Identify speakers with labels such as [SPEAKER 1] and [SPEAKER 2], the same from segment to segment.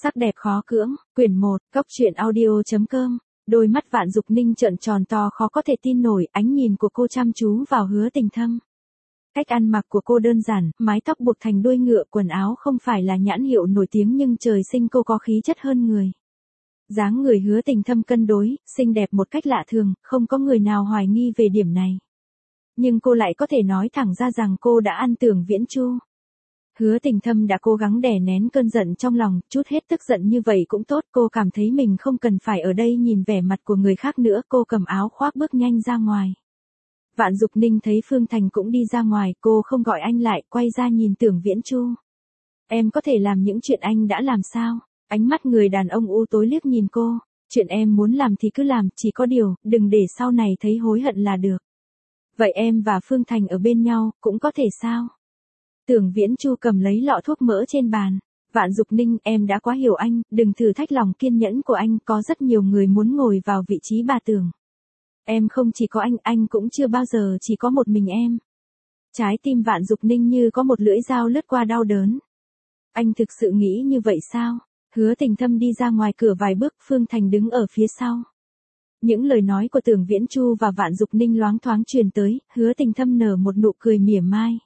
[SPEAKER 1] Sắc đẹp khó cưỡng, quyển 1, Cốc truyện audio.com. Đôi mắt Vạn Dục Ninh trợn tròn to khó có thể tin nổi, ánh nhìn của cô chăm chú vào Hứa Tình Thâm. Cách ăn mặc của cô đơn giản, mái tóc buộc thành đuôi ngựa, quần áo không phải là nhãn hiệu nổi tiếng nhưng trời sinh cô có khí chất hơn người. Dáng người Hứa Tình Thâm cân đối, xinh đẹp một cách lạ thường, không có người nào hoài nghi về điểm này. Nhưng cô lại có thể nói thẳng ra rằng cô đã ăn Tưởng Viễn Chu. Hứa Tình Thâm đã cố gắng đè nén cơn giận trong lòng, chút hết tức giận như vậy cũng tốt, cô cảm thấy mình không cần phải ở đây nhìn vẻ mặt của người khác nữa, cô cầm áo khoác bước nhanh ra ngoài. Vạn Dục Ninh thấy Phương Thành cũng đi ra ngoài, cô không gọi anh lại, quay ra nhìn Tưởng Viễn Chu. Em có thể làm những chuyện anh đã làm sao? Ánh mắt người đàn ông u tối liếc nhìn cô, chuyện em muốn làm thì cứ làm, chỉ có điều, đừng để sau này thấy hối hận là được. Vậy em và Phương Thành ở bên nhau, cũng có thể sao? Tưởng Viễn Chu cầm lấy lọ thuốc mỡ trên bàn. Vạn Dục Ninh, em đã quá hiểu anh, đừng thử thách lòng kiên nhẫn của anh, có rất nhiều người muốn ngồi vào vị trí bà Tưởng. Em không chỉ có anh cũng chưa bao giờ chỉ có một mình em. Trái tim Vạn Dục Ninh như có một lưỡi dao lướt qua đau đớn. Anh thực sự nghĩ như vậy sao? Hứa Tình Thâm đi ra ngoài cửa vài bước, Phương Thành đứng ở phía sau. Những lời nói của Tưởng Viễn Chu và Vạn Dục Ninh loáng thoáng truyền tới, Hứa Tình Thâm nở một nụ cười mỉa mai.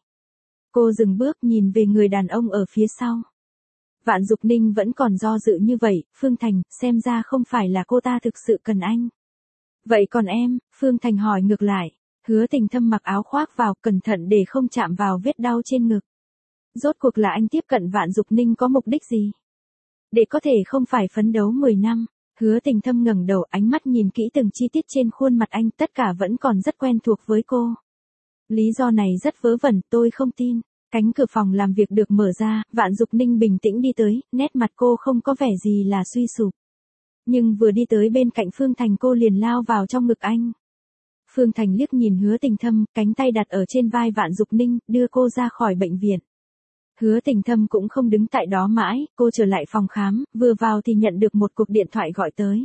[SPEAKER 1] Cô dừng bước nhìn về người đàn ông ở phía sau. Vạn Dục Ninh vẫn còn do dự như vậy, Phương Thành, xem ra không phải là cô ta thực sự cần anh. Vậy còn em? Phương Thành hỏi ngược lại. Hứa Tình Thâm mặc áo khoác vào, cẩn thận để không chạm vào vết đau trên ngực. Rốt cuộc là anh tiếp cận Vạn Dục Ninh có mục đích gì? Để có thể không phải phấn đấu 10 năm. Hứa Tình Thâm ngẩng đầu, ánh mắt nhìn kỹ từng chi tiết trên khuôn mặt anh, tất cả vẫn còn rất quen thuộc với cô. Lý do này rất vớ vẩn, tôi không tin. Cánh cửa phòng làm việc được mở ra, Vạn Dục Ninh bình tĩnh đi tới, nét mặt cô không có vẻ gì là suy sụp. Nhưng vừa đi tới bên cạnh Phương Thành cô liền lao vào trong ngực anh. Phương Thành liếc nhìn Hứa Tình Thâm, cánh tay đặt ở trên vai Vạn Dục Ninh, đưa cô ra khỏi bệnh viện. Hứa Tình Thâm cũng không đứng tại đó mãi, cô trở lại phòng khám, vừa vào thì nhận được một cuộc điện thoại gọi tới.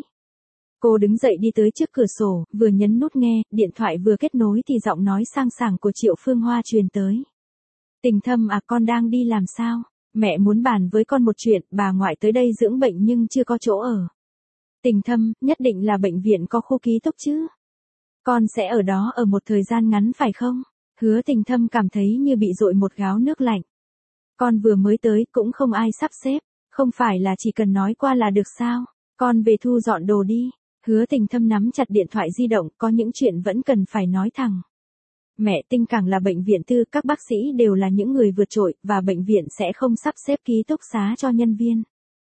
[SPEAKER 1] Cô đứng dậy đi tới trước cửa sổ, vừa nhấn nút nghe, điện thoại vừa kết nối thì giọng nói sang sảng của Triệu Phương Hoa truyền tới. Tình Thâm à, con đang đi làm sao? Mẹ muốn bàn với con một chuyện, bà ngoại tới đây dưỡng bệnh nhưng chưa có chỗ ở. Tình Thâm, nhất định là bệnh viện có khu ký túc chứ? Con sẽ ở đó ở một thời gian ngắn phải không? Hứa Tình Thâm cảm thấy như bị dội một gáo nước lạnh. Con vừa mới tới, cũng không ai sắp xếp, không phải là chỉ cần nói qua là được sao? Con về thu dọn đồ đi. Hứa Tình Thâm nắm chặt điện thoại di động, có những chuyện vẫn cần phải nói thẳng. Mẹ, Tinh Cảng là bệnh viện tư, các bác sĩ đều là những người vượt trội, và bệnh viện sẽ không sắp xếp ký túc xá cho nhân viên.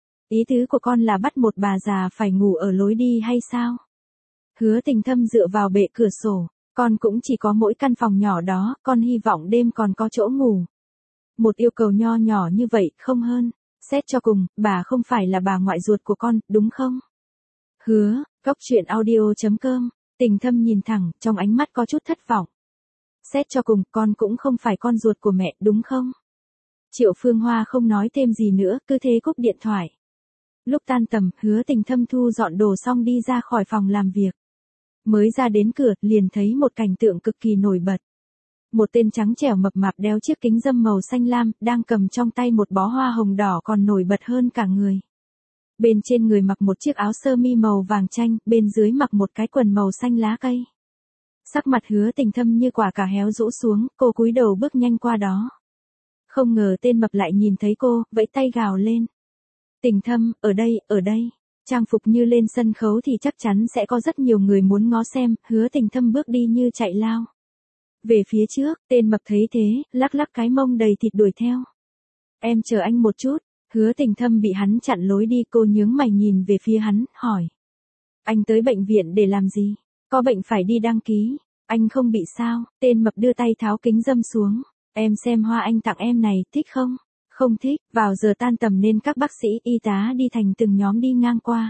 [SPEAKER 1] Ý tứ của con là bắt một bà già phải ngủ ở lối đi hay sao? Hứa Tình Thâm dựa vào bệ cửa sổ, con cũng chỉ có mỗi căn phòng nhỏ đó, con hy vọng đêm còn có chỗ ngủ. Một yêu cầu nho nhỏ như vậy, không hơn. Xét cho cùng, bà không phải là bà ngoại ruột của con, đúng không? Hứa, Cốc truyện audio.com. Tình Thâm nhìn thẳng, trong ánh mắt có chút thất vọng. Xét cho cùng, con cũng không phải con ruột của mẹ, đúng không? Triệu Phương Hoa không nói thêm gì nữa, cứ thế cúp điện thoại. Lúc tan tầm, Hứa Tình Thâm thu dọn đồ xong đi ra khỏi phòng làm việc. Mới ra đến cửa, liền thấy một cảnh tượng cực kỳ nổi bật. Một tên trắng trẻo mập mạp đeo chiếc kính râm màu xanh lam, đang cầm trong tay một bó hoa hồng đỏ còn nổi bật hơn cả người. Bên trên người mặc một chiếc áo sơ mi màu vàng chanh, bên dưới mặc một cái quần màu xanh lá cây. Sắc mặt Hứa Tình Thâm như quả cà héo rũ xuống, cô cúi đầu bước nhanh qua đó. Không ngờ tên mập lại nhìn thấy cô, vẫy tay gào lên. Tình Thâm, ở đây. Trang phục như lên sân khấu thì chắc chắn sẽ có rất nhiều người muốn ngó xem, Hứa Tình Thâm bước đi như chạy lao. Về phía trước, tên mập thấy thế, lắc lắc cái mông đầy thịt đuổi theo. Em chờ anh một chút. Hứa Tình Thâm bị hắn chặn lối đi, cô nhướng mày nhìn về phía hắn, hỏi. Anh tới bệnh viện để làm gì? Có bệnh phải đi đăng ký. Anh không bị sao? Tên mập đưa tay tháo kính râm xuống. Em xem hoa anh tặng em này, thích không? Không thích. Vào giờ tan tầm nên các bác sĩ, y tá đi thành từng nhóm đi ngang qua.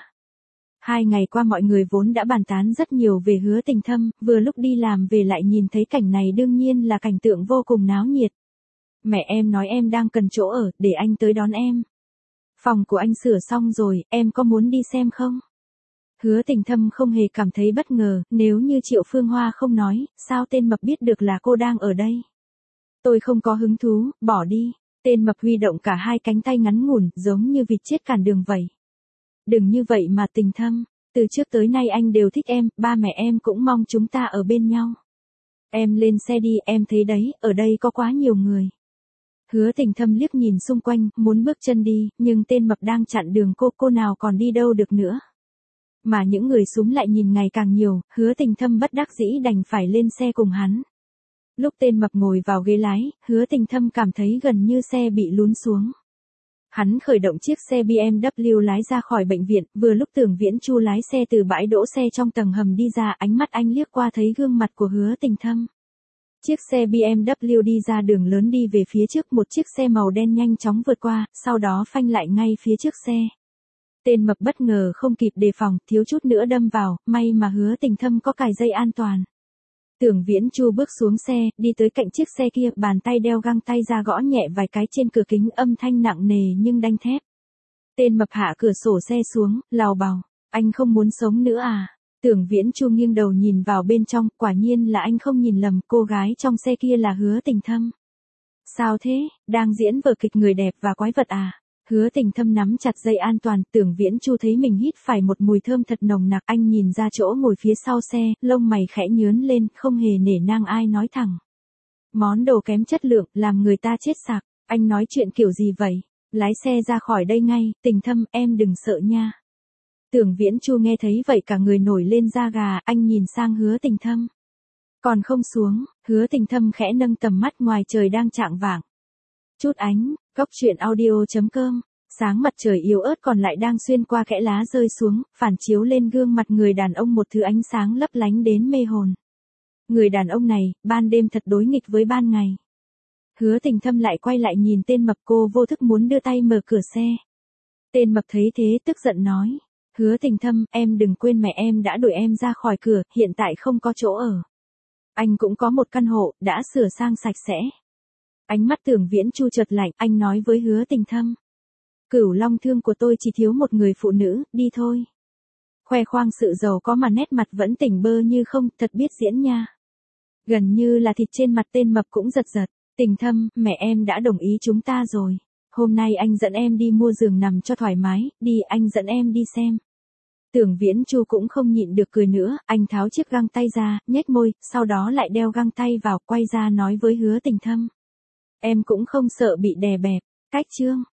[SPEAKER 1] 2 ngày qua mọi người vốn đã bàn tán rất nhiều về Hứa Tình Thâm, vừa lúc đi làm về lại nhìn thấy cảnh này đương nhiên là cảnh tượng vô cùng náo nhiệt. Mẹ em nói em đang cần chỗ ở, để anh tới đón em. Phòng của anh sửa xong rồi, em có muốn đi xem không? Hứa Tình Thâm không hề cảm thấy bất ngờ, nếu như Triệu Phương Hoa không nói, sao tên mập biết được là cô đang ở đây? Tôi không có hứng thú, bỏ đi. Tên mập huy động cả hai cánh tay ngắn ngủn, giống như vịt chết cản đường vậy. Đừng như vậy mà Tình Thâm, từ trước tới nay anh đều thích em, ba mẹ em cũng mong chúng ta ở bên nhau. Em lên xe đi, em thấy đấy, ở đây có quá nhiều người. Hứa Tình Thâm liếc nhìn xung quanh, muốn bước chân đi, nhưng tên mập đang chặn đường cô nào còn đi đâu được nữa. Mà những người súm lại nhìn ngày càng nhiều, Hứa Tình Thâm bất đắc dĩ đành phải lên xe cùng hắn. Lúc tên mập ngồi vào ghế lái, Hứa Tình Thâm cảm thấy gần như xe bị lún xuống. Hắn khởi động chiếc xe BMW lái ra khỏi bệnh viện, vừa lúc Tưởng Viễn Chu lái xe từ bãi đỗ xe trong tầng hầm đi ra, ánh mắt anh liếc qua thấy gương mặt của Hứa Tình Thâm. Chiếc xe BMW đi ra đường lớn đi về phía trước, một chiếc xe màu đen nhanh chóng vượt qua, sau đó phanh lại ngay phía trước xe. Tên mập bất ngờ không kịp đề phòng, thiếu chút nữa đâm vào, may mà Hứa Tình Thâm có cài dây an toàn. Tưởng Viễn Chu bước xuống xe, đi tới cạnh chiếc xe kia, bàn tay đeo găng tay ra gõ nhẹ vài cái trên cửa kính, âm thanh nặng nề nhưng đanh thép. Tên mập hạ cửa sổ xe xuống, lào bào, anh không muốn sống nữa à? Tưởng Viễn Chu nghiêng đầu nhìn vào bên trong, quả nhiên là anh không nhìn lầm, cô gái trong xe kia là Hứa Tình Thâm. Sao thế, đang diễn vở kịch người đẹp và quái vật à? Hứa Tình Thâm nắm chặt dây an toàn, Tưởng Viễn Chu thấy mình hít phải một mùi thơm thật nồng nặc, anh nhìn ra chỗ ngồi phía sau xe, lông mày khẽ nhướng lên, không hề nể nang ai nói thẳng. Món đồ kém chất lượng, làm người ta chết sặc, anh nói chuyện kiểu gì vậy? Lái xe ra khỏi đây ngay, Tình Thâm, em đừng sợ nha. Tưởng Viễn Chu nghe thấy vậy cả người nổi lên da gà, anh nhìn sang Hứa Tình Thâm. Còn không xuống, Hứa Tình Thâm khẽ nâng tầm mắt, ngoài trời đang chạng vạng. Chút ánh, góc truyện audio.com, sáng mặt trời yếu ớt còn lại đang xuyên qua kẽ lá rơi xuống, phản chiếu lên gương mặt người đàn ông một thứ ánh sáng lấp lánh đến mê hồn. Người đàn ông này, ban đêm thật đối nghịch với ban ngày. Hứa Tình Thâm lại quay lại nhìn tên mập, cô vô thức muốn đưa tay mở cửa xe. Tên mập thấy thế tức giận nói. Hứa Tình Thâm, em đừng quên mẹ em đã đuổi em ra khỏi cửa, hiện tại không có chỗ ở. Anh cũng có một căn hộ, đã sửa sang sạch sẽ. Ánh mắt Tưởng Viễn Chu chợt lạnh, anh nói với Hứa Tình Thâm. Cửu Long Thương của tôi chỉ thiếu một người phụ nữ, đi thôi. Khoe khoang sự giàu có mà nét mặt vẫn tỉnh bơ như không, thật biết diễn nha. Gần như là thịt trên mặt tên mập cũng giật giật. Tình Thâm, mẹ em đã đồng ý chúng ta rồi. Hôm nay anh dẫn em đi mua giường nằm cho thoải mái, đi anh dẫn em đi xem. Tưởng Viễn Chu cũng không nhịn được cười nữa, anh tháo chiếc găng tay ra, nhếch môi, sau đó lại đeo găng tay vào, quay ra nói với Hứa Tình Thâm. Em cũng không sợ bị đè bẹp, cách chương.